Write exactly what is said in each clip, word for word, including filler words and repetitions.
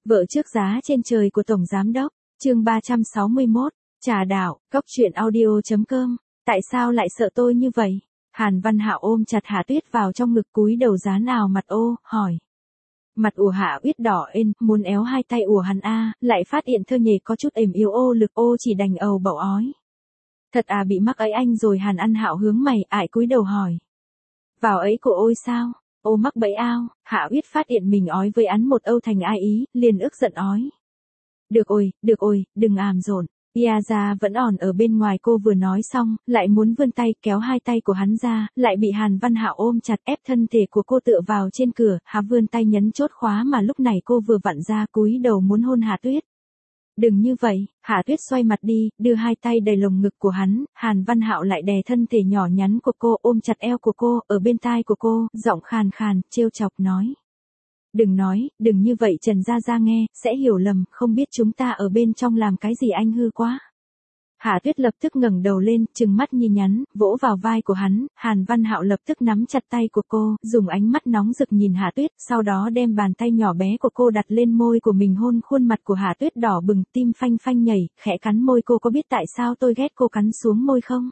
Vợ trước giá trên trời của Tổng Giám Đốc, chương ba trăm sáu mươi mốt, Trà Đạo, Cốc truyện audio chấm com. Tại sao lại sợ tôi như vậy? Hàn Văn Hạo ôm chặt Hạ Tuyết vào trong ngực cúi đầu dán nào mặt ô, hỏi. Mặt ủa Hạ Uyết đỏ ên, muốn éo hai tay ủa hắn a, lại phát hiện thơ nhề có chút ềm yếu ô lực ô chỉ đành ầu bầu ói. Thật à bị mắc ấy anh rồi. Hàn Ăn Hạo hướng mày ại cúi đầu hỏi. Vào ấy của ôi sao? Ô mắc bẫy ao. Hạ Uyết phát hiện mình ói với án một âu thành ai ý, liền ức giận ói. Được ôi, được ôi, đừng àm dồn. Piazza vẫn ỏn ở bên ngoài. Cô vừa nói xong, lại muốn vươn tay kéo hai tay của hắn ra, lại bị Hàn Văn Hạo ôm chặt ép thân thể của cô tựa vào trên cửa, há vươn tay nhấn chốt khóa mà lúc này cô vừa vặn ra cúi đầu muốn hôn Hạ Tuyết. Đừng như vậy. Hạ Tuyết xoay mặt đi, đưa hai tay đầy lồng ngực của hắn, Hàn Văn Hạo lại đè thân thể nhỏ nhắn của cô ôm chặt eo của cô, ở bên tai của cô, giọng khàn khàn, trêu chọc nói. Đừng nói, đừng như vậy Trần Gia Gia nghe, sẽ hiểu lầm, không biết chúng ta ở bên trong làm cái gì anh hư quá. Hạ Tuyết lập tức ngẩng đầu lên, trừng mắt nhi nhắn, vỗ vào vai của hắn, Hàn Văn Hạo lập tức nắm chặt tay của cô, dùng ánh mắt nóng rực nhìn Hạ Tuyết, sau đó đem bàn tay nhỏ bé của cô đặt lên môi của mình hôn khuôn mặt của Hạ Tuyết đỏ bừng, tim phanh phanh nhảy, khẽ cắn môi cô. Có biết tại sao tôi ghét cô cắn xuống môi không?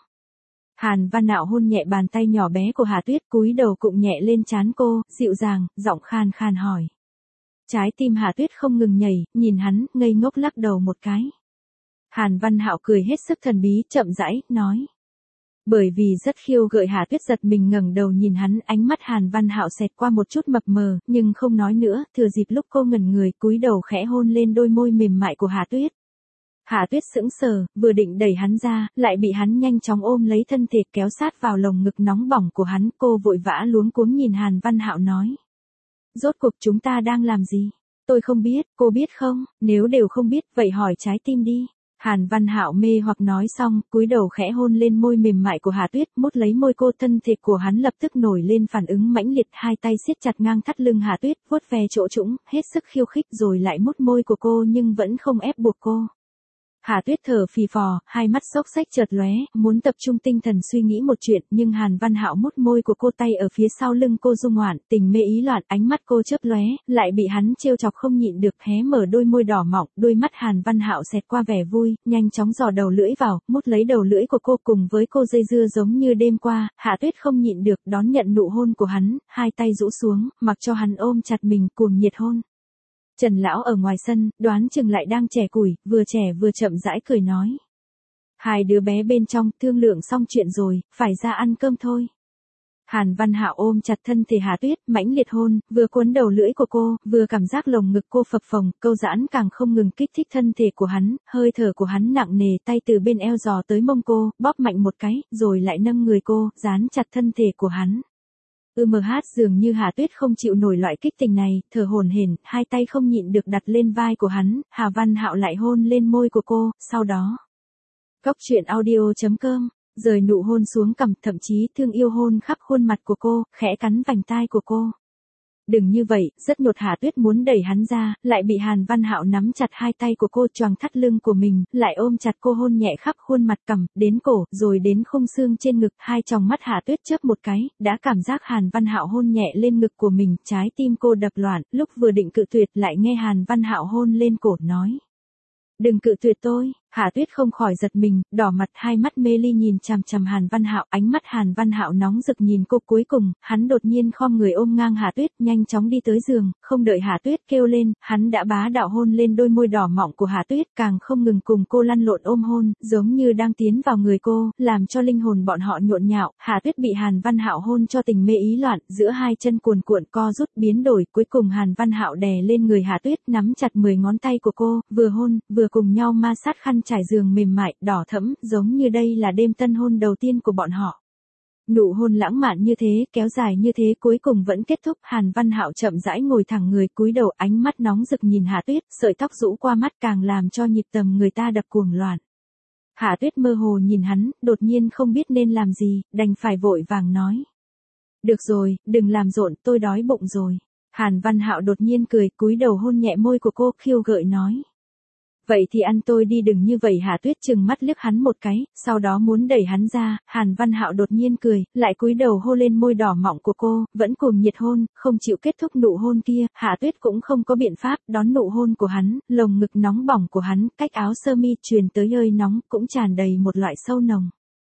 Hàn Văn Hạo hôn nhẹ bàn tay nhỏ bé của Hạ Tuyết, cúi đầu cụng nhẹ lên trán cô, dịu dàng, giọng khan khan hỏi. Trái tim Hạ Tuyết không ngừng nhảy, nhìn hắn, ngây ngốc lắc đầu một cái. Hàn Văn Hạo cười hết sức thần bí, chậm rãi, nói. Bởi vì rất khiêu gợi Hạ Tuyết giật mình ngẩng đầu nhìn hắn, ánh mắt Hàn Văn Hạo xẹt qua một chút mập mờ, nhưng không nói nữa, thừa dịp lúc cô ngẩn người, cúi đầu khẽ hôn lên đôi môi mềm mại của Hạ Tuyết. Hạ Tuyết sững sờ, vừa định đẩy hắn ra, lại bị hắn nhanh chóng ôm lấy thân thể kéo sát vào lồng ngực nóng bỏng của hắn, cô vội vã luống cuống nhìn Hàn Văn Hạo nói. Rốt cuộc chúng ta đang làm gì? Tôi không biết, cô biết không? Nếu đều không biết, vậy hỏi trái tim đi. Hàn Văn Hạo mê hoặc nói xong, cúi đầu khẽ hôn lên môi mềm mại của Hạ Tuyết, mút lấy môi cô, thân thể của hắn lập tức nổi lên phản ứng mãnh liệt, hai tay siết chặt ngang thắt lưng Hạ Tuyết, vuốt ve chỗ trũng, hết sức khiêu khích rồi lại mút môi của cô nhưng vẫn không ép buộc cô. Hạ Tuyết thở phì phò, hai mắt xốc xách chợt lóe, muốn tập trung tinh thần suy nghĩ một chuyện, nhưng Hàn Văn Hạo mút môi của cô, tay ở phía sau lưng cô rung ngoạn, tình mê ý loạn, ánh mắt cô chớp lóe, lại bị hắn trêu chọc không nhịn được, hé mở đôi môi đỏ mọng, đôi mắt Hàn Văn Hạo xẹt qua vẻ vui, nhanh chóng dò đầu lưỡi vào, mút lấy đầu lưỡi của cô, cùng với cô dây dưa giống như đêm qua. Hạ Tuyết không nhịn được, đón nhận nụ hôn của hắn, hai tay rũ xuống, mặc cho hắn ôm chặt mình, cuồng nhiệt hôn. Trần lão ở ngoài sân, đoán chừng lại đang chẻ củi, vừa chẻ vừa chậm rãi cười nói. Hai đứa bé bên trong, thương lượng xong chuyện rồi, phải ra ăn cơm thôi. Hàn Văn Hạo ôm chặt thân thể Hạ Tuyết, mãnh liệt hôn, vừa cuốn đầu lưỡi của cô, vừa cảm giác lồng ngực cô phập phồng, câu giãn càng không ngừng kích thích thân thể của hắn, hơi thở của hắn nặng nề, tay từ bên eo giò tới mông cô, bóp mạnh một cái, rồi lại nâng người cô, dán chặt thân thể của hắn. ư em hát dường như Hạ Tuyết không chịu nổi loại kích tình này, thở hổn hển, hai tay không nhịn được đặt lên vai của hắn, Hà Văn Hạo lại hôn lên môi của cô, sau đó. Cốc truyện audio chấm com, rời nụ hôn xuống cằm, thậm chí thương yêu hôn khắp khuôn mặt của cô, khẽ cắn vành tai của cô. Đừng như vậy, rất nhột. Hạ Tuyết muốn đẩy hắn ra, lại bị Hàn Văn Hạo nắm chặt hai tay của cô, choàng thắt lưng của mình, lại ôm chặt cô hôn nhẹ khắp khuôn mặt, cằm, đến cổ, rồi đến khung xương trên ngực. Hai tròng mắt Hạ Tuyết chớp một cái, đã cảm giác Hàn Văn Hạo hôn nhẹ lên ngực của mình, trái tim cô đập loạn, lúc vừa định cự tuyệt lại nghe Hàn Văn Hạo hôn lên cổ, nói. Đừng cự tuyệt tôi. Hạ Tuyết không khỏi giật mình, đỏ mặt, hai mắt mê ly nhìn chằm chằm Hàn Văn Hạo, ánh mắt Hàn Văn Hạo nóng rực nhìn cô. Cuối cùng, hắn đột nhiên khom người ôm ngang Hạ Tuyết, nhanh chóng đi tới giường, không đợi Hạ Tuyết kêu lên, hắn đã bá đạo hôn lên đôi môi đỏ mọng của Hạ Tuyết, càng không ngừng cùng cô lăn lộn ôm hôn, giống như đang tiến vào người cô, làm cho linh hồn bọn họ nhộn nhạo. Hạ Tuyết bị Hàn Văn Hạo hôn cho tình mê ý loạn, giữa hai chân cuồn cuộn co rút biến đổi, cuối cùng Hàn Văn Hạo đè lên người Hạ Tuyết, nắm chặt mười ngón tay của cô, vừa hôn, vừa cùng nhau ma sát khăn trải giường mềm mại, đỏ thẫm, giống như đây là đêm tân hôn đầu tiên của bọn họ. Nụ hôn lãng mạn như thế, kéo dài như thế, cuối cùng vẫn kết thúc. Hàn Văn Hạo chậm rãi ngồi thẳng người, cúi đầu, ánh mắt nóng rực nhìn Hạ Tuyết, sợi tóc rũ qua mắt càng làm cho nhịp tầm người ta đập cuồng loạn. Hạ Tuyết mơ hồ nhìn hắn, đột nhiên không biết nên làm gì, đành phải vội vàng nói. Được rồi, đừng làm rộn, tôi đói bụng rồi. Hàn Văn Hạo đột nhiên cười, cúi đầu hôn nhẹ môi của cô, khiêu gợi nói. Vậy thì ăn tôi đi đừng như vậy. Hà Tuyết trừng mắt liếc hắn một cái, sau đó muốn đẩy hắn ra, Hàn Văn Hạo đột nhiên cười, lại cúi đầu hôn lên môi đỏ mọng của cô, vẫn cùng nhiệt hôn, không chịu kết thúc nụ hôn kia. Hà Tuyết cũng không có biện pháp, đón nụ hôn của hắn, lồng ngực nóng bỏng của hắn, cách áo sơ mi truyền tới hơi nóng, cũng tràn đầy một loại sâu nồng.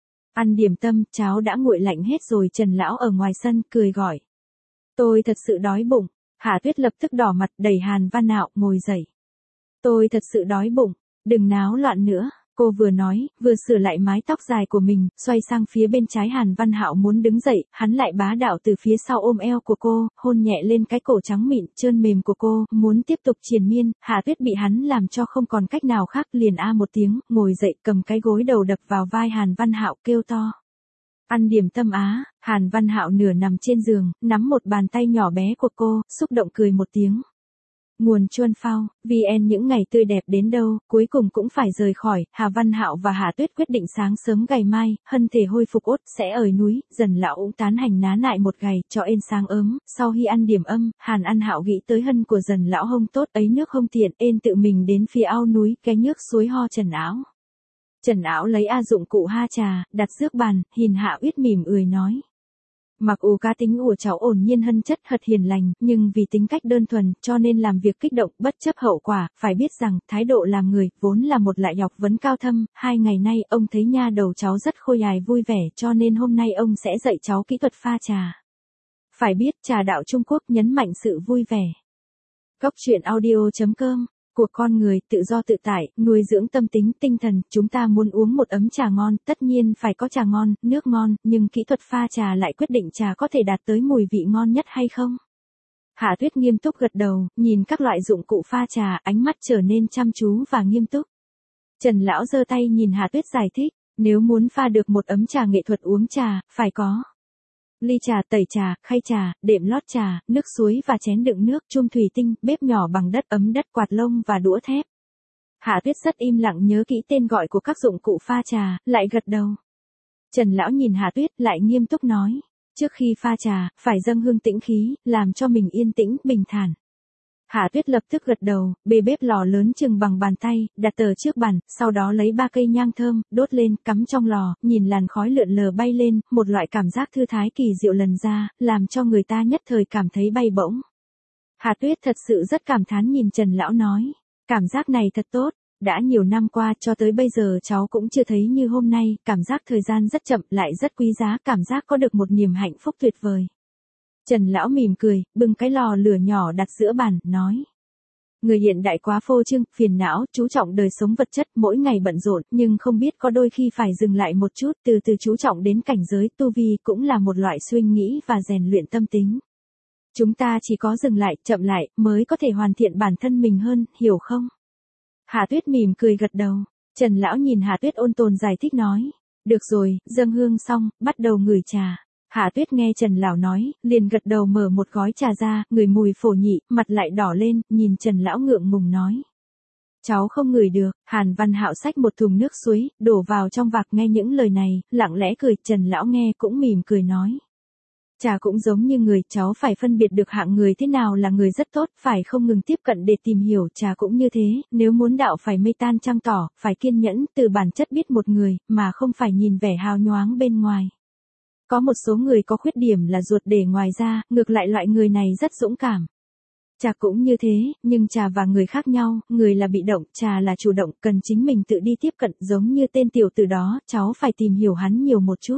Ăn điểm tâm, cháo đã nguội lạnh hết rồi. Trần lão ở ngoài sân, cười gọi. Tôi thật sự đói bụng. Hà Tuyết lập tức đỏ mặt, đẩy Hàn Văn Hạo, ngồi dậy. Tôi thật sự đói bụng, đừng náo loạn nữa. Cô vừa nói, vừa sửa lại mái tóc dài của mình, xoay sang phía bên trái. Hàn Văn Hạo muốn đứng dậy, hắn lại bá đạo từ phía sau ôm eo của cô, hôn nhẹ lên cái cổ trắng mịn, trơn mềm của cô, muốn tiếp tục triền miên. Hà Tuyết bị hắn làm cho không còn cách nào khác, liền a một tiếng, ngồi dậy, cầm cái gối đầu đập vào vai Hàn Văn Hạo, kêu to. Ăn điểm tâm á. Hàn Văn Hạo nửa nằm trên giường, nắm một bàn tay nhỏ bé của cô, xúc động cười một tiếng. Nguồn Chuân Phao, vê en những ngày tươi đẹp đến đâu, cuối cùng cũng phải rời khỏi. Hà Văn Hạo và Hà Tuyết quyết định sáng sớm ngày mai, hân thể hồi phục ốt, sẽ ở núi, dần lão ung tán hành ná nại một ngày, cho ên sáng ấm. Sau khi ăn điểm âm, Hàn An Hạo nghĩ tới hân của dần lão hông tốt ấy nước không tiện, ên tự mình đến phía ao núi, cái nước suối ho Trần Áo. Trần Áo lấy a dụng cụ ha trà, đặt rước bàn, Hiền Hạ Uyết mỉm ươi nói. Mặc ù cá tính của cháu ổn nhiên hân chất thật hiền lành, nhưng vì tính cách đơn thuần, cho nên làm việc kích động, bất chấp hậu quả, phải biết rằng, thái độ làm người, vốn là một loại học vấn cao thâm. Hai ngày nay, ông thấy nha đầu cháu rất khôi hài vui vẻ, cho nên hôm nay ông sẽ dạy cháu kỹ thuật pha trà. Phải biết, trà đạo Trung Quốc nhấn mạnh sự vui vẻ. Cốc truyện audio chấm com. Cuộc con người, tự do tự tại, nuôi dưỡng tâm tính, tinh thần, chúng ta muốn uống một ấm trà ngon, tất nhiên phải có trà ngon, nước ngon, nhưng kỹ thuật pha trà lại quyết định trà có thể đạt tới mùi vị ngon nhất hay không? Hạ Tuyết nghiêm túc gật đầu, nhìn các loại dụng cụ pha trà, ánh mắt trở nên chăm chú và nghiêm túc. Trần lão giơ tay nhìn Hạ Tuyết giải thích, nếu muốn pha được một ấm trà nghệ thuật uống trà, phải có ly trà, tẩy trà, khay trà, đệm lót trà, nước suối và chén đựng nước, chum thủy tinh, bếp nhỏ bằng đất, ấm đất, quạt lông và đũa thép. Hạ Tuyết rất im lặng nhớ kỹ tên gọi của các dụng cụ pha trà, lại gật đầu. Trần lão nhìn Hạ Tuyết, lại nghiêm túc nói, trước khi pha trà, phải dâng hương tĩnh khí, làm cho mình yên tĩnh, bình thản. Hạ Tuyết lập tức gật đầu, bê bếp lò lớn chừng bằng bàn tay, đặt tờ trước bàn, sau đó lấy ba cây nhang thơm, đốt lên, cắm trong lò, nhìn làn khói lượn lờ bay lên, một loại cảm giác thư thái kỳ diệu lần ra, làm cho người ta nhất thời cảm thấy bay bổng. Hạ Tuyết thật sự rất cảm thán nhìn Trần lão nói, cảm giác này thật tốt, đã nhiều năm qua cho tới bây giờ cháu cũng chưa thấy như hôm nay, cảm giác thời gian rất chậm lại rất quý giá, cảm giác có được một niềm hạnh phúc tuyệt vời. Trần lão mỉm cười, bưng cái lò lửa nhỏ đặt giữa bàn, nói. Người hiện đại quá phô trương, phiền não, chú trọng đời sống vật chất, mỗi ngày bận rộn, nhưng không biết có đôi khi phải dừng lại một chút, từ từ chú trọng đến cảnh giới tu vi cũng là một loại suy nghĩ và rèn luyện tâm tính. Chúng ta chỉ có dừng lại, chậm lại, mới có thể hoàn thiện bản thân mình hơn, hiểu không? Hạ Tuyết mỉm cười gật đầu. Trần lão nhìn Hạ Tuyết ôn tồn giải thích nói. Được rồi, dâng hương xong, bắt đầu ngửi trà. Hạ Tuyết nghe Trần lão nói, liền gật đầu mở một gói trà ra, ngửi mùi phổ nhị, mặt lại đỏ lên, nhìn Trần lão ngượng ngùng nói. Cháu không ngửi được. Hàn Văn Hạo xách một thùng nước suối, đổ vào trong vạc. Nghe những lời này, lặng lẽ cười. Trần lão nghe cũng mỉm cười nói. Trà cũng giống như người, cháu phải phân biệt được hạng người thế nào là người rất tốt, phải không ngừng tiếp cận để tìm hiểu. Trà cũng như thế, nếu muốn đạo phải mây tan trăng tỏ, phải kiên nhẫn, từ bản chất biết một người, mà không phải nhìn vẻ hào nhoáng bên ngoài. Có một số người có khuyết điểm là ruột để ngoài ra, ngược lại loại người này rất dũng cảm. Trà cũng như thế, nhưng trà và người khác nhau, người là bị động, trà là chủ động, cần chính mình tự đi tiếp cận, giống như tên tiểu tử đó, cháu phải tìm hiểu hắn nhiều một chút.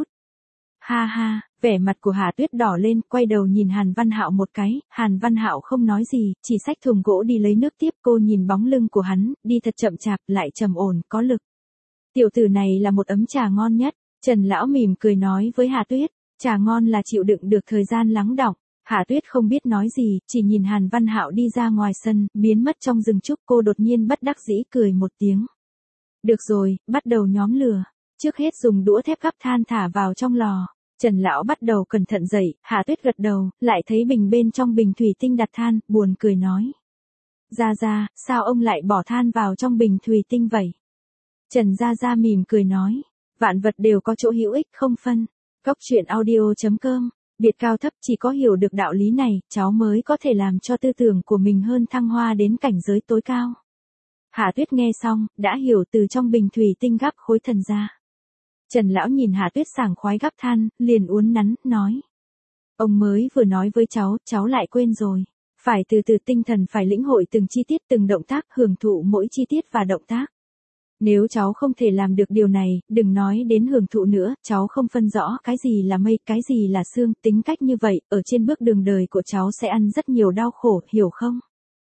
Ha ha, vẻ mặt của Hạ Tuyết đỏ lên, quay đầu nhìn Hàn Văn Hạo một cái, Hàn Văn Hạo không nói gì, chỉ xách thùng gỗ đi lấy nước tiếp. Cô nhìn bóng lưng của hắn, đi thật chậm chạp, lại trầm ổn, có lực. Tiểu tử này là một ấm trà ngon nhất. Trần lão mỉm cười nói với Hạ Tuyết, trà ngon là chịu đựng được thời gian lắng đọng. Hạ Tuyết không biết nói gì, chỉ nhìn Hàn Văn Hạo đi ra ngoài sân, biến mất trong rừng trúc. Cô đột nhiên bất đắc dĩ cười một tiếng. Được rồi, bắt đầu nhóm lửa. Trước hết dùng đũa thép gắp than thả vào trong lò. Trần lão bắt đầu cẩn thận dậy, Hạ Tuyết gật đầu, lại thấy bình bên trong bình thủy tinh đặt than, buồn cười nói. Gia Gia, sao ông lại bỏ than vào trong bình thủy tinh vậy? Trần Gia Gia mỉm cười nói. Vạn vật đều có chỗ hữu ích không phân. Cốc truyện audio chấm com. Biệt cao thấp, chỉ có hiểu được đạo lý này, cháu mới có thể làm cho tư tưởng của mình hơn thăng hoa đến cảnh giới tối cao. Hà Tuyết nghe xong, đã hiểu từ trong bình thủy tinh gắp khối thần ra. Trần lão nhìn Hà Tuyết sảng khoái gắp than, liền uốn nắn, nói. Ông mới vừa nói với cháu, cháu lại quên rồi. Phải từ từ tinh thần phải lĩnh hội từng chi tiết từng động tác, hưởng thụ mỗi chi tiết và động tác. Nếu cháu không thể làm được điều này, đừng nói đến hưởng thụ nữa, cháu không phân rõ cái gì là mây, cái gì là sương, tính cách như vậy, ở trên bước đường đời của cháu sẽ ăn rất nhiều đau khổ, hiểu không?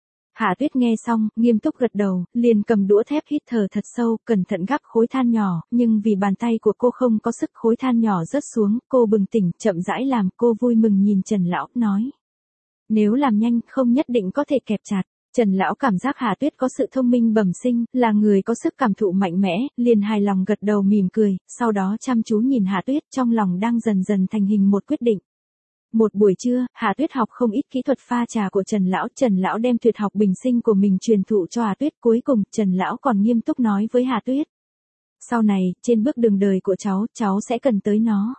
Hà Tuyết nghe xong, nghiêm túc gật đầu, liền cầm đũa thép hít thở thật sâu, cẩn thận gắp khối than nhỏ, nhưng vì bàn tay của cô không có sức khối than nhỏ rớt xuống, cô bừng tỉnh, chậm rãi làm, cô vui mừng nhìn Trần lão, nói. Nếu làm nhanh, không nhất định có thể kẹp chặt. Trần lão cảm giác Hà Tuyết có sự thông minh bẩm sinh, là người có sức cảm thụ mạnh mẽ, liền hài lòng gật đầu mỉm cười, sau đó chăm chú nhìn Hà Tuyết, trong lòng đang dần dần thành hình một quyết định. Một buổi trưa, Hà Tuyết học không ít kỹ thuật pha trà của Trần lão, Trần lão đem tuyệt học bình sinh của mình truyền thụ cho Hà Tuyết, cuối cùng Trần lão còn nghiêm túc nói với Hà Tuyết. Sau này, trên bước đường đời của cháu, cháu sẽ cần tới nó.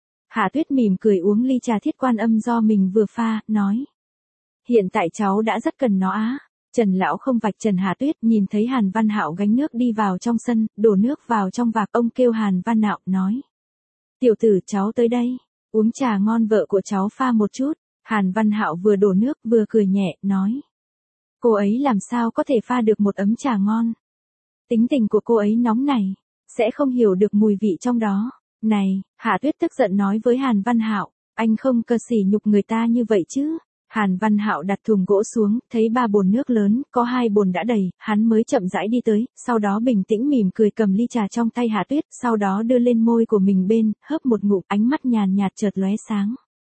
Hà Tuyết mỉm cười uống ly trà Thiết Quan Âm do mình vừa pha, nói. Hiện tại cháu đã rất cần nó á. Trần lão không vạch trần Hà Tuyết, nhìn thấy Hàn Văn Hạo gánh nước đi vào trong sân, đổ nước vào trong vạc, ông kêu Hàn Văn Hạo, nói. Tiểu tử, cháu tới đây, uống trà ngon vợ của cháu pha một chút. Hàn Văn Hạo vừa đổ nước vừa cười nhẹ, nói. Cô ấy làm sao có thể pha được một ấm trà ngon. Tính tình của cô ấy nóng này, sẽ không hiểu được mùi vị trong đó. Này, Hà Tuyết tức giận nói với Hàn Văn Hạo, anh không cờ sỉ nhục người ta như vậy chứ. Hàn Văn Hạo đặt thùng gỗ xuống, thấy ba bồn nước lớn, có hai bồn đã đầy, hắn mới chậm rãi đi tới, sau đó bình tĩnh mỉm cười cầm ly trà trong tay Hà Tuyết, sau đó đưa lên môi của mình bên, hớp một ngụm, ánh mắt nhàn nhạt chợt lóe sáng.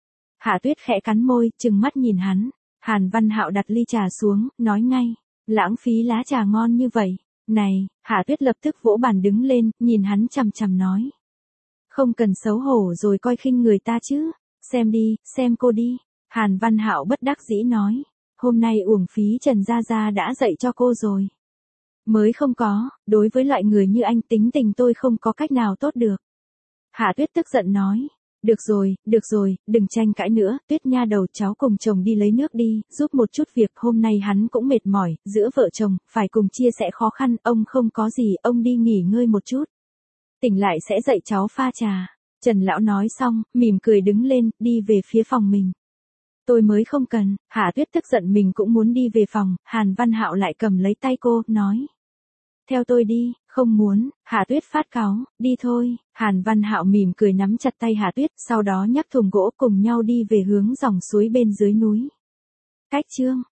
Hà Tuyết khẽ cắn môi, trừng mắt nhìn hắn. Hàn Văn Hạo đặt ly trà xuống, nói ngay, lãng phí lá trà ngon như vậy. Này, Hà Tuyết lập tức vỗ bàn đứng lên, nhìn hắn chằm chằm nói. Không cần xấu hổ rồi coi khinh người ta chứ, xem đi, xem cô đi. Hàn Văn Hạo bất đắc dĩ nói, hôm nay uổng phí Trần Gia Gia đã dạy cho cô rồi. Mới không có, đối với loại người như anh tính tình tôi không có cách nào tốt được. Hà Tuyết tức giận nói, được rồi, được rồi, đừng tranh cãi nữa, Tuyết nha đầu, cháu cùng chồng đi lấy nước đi, giúp một chút việc, hôm nay hắn cũng mệt mỏi, giữa vợ chồng, phải cùng chia sẻ khó khăn, ông không có gì, ông đi nghỉ ngơi một chút. Tỉnh lại sẽ dạy cháu pha trà. Trần lão nói xong, mỉm cười đứng lên, đi về phía phòng mình. Tôi mới không cần. Hà Tuyết tức giận mình cũng muốn đi về phòng, Hàn Văn Hạo lại cầm lấy tay cô, nói. Theo tôi đi, không muốn. Hà Tuyết phát cáu, đi thôi. Hàn Văn Hạo mỉm cười nắm chặt tay Hà Tuyết, sau đó nhấc thùng gỗ cùng nhau đi về hướng dòng suối bên dưới núi. Cách chương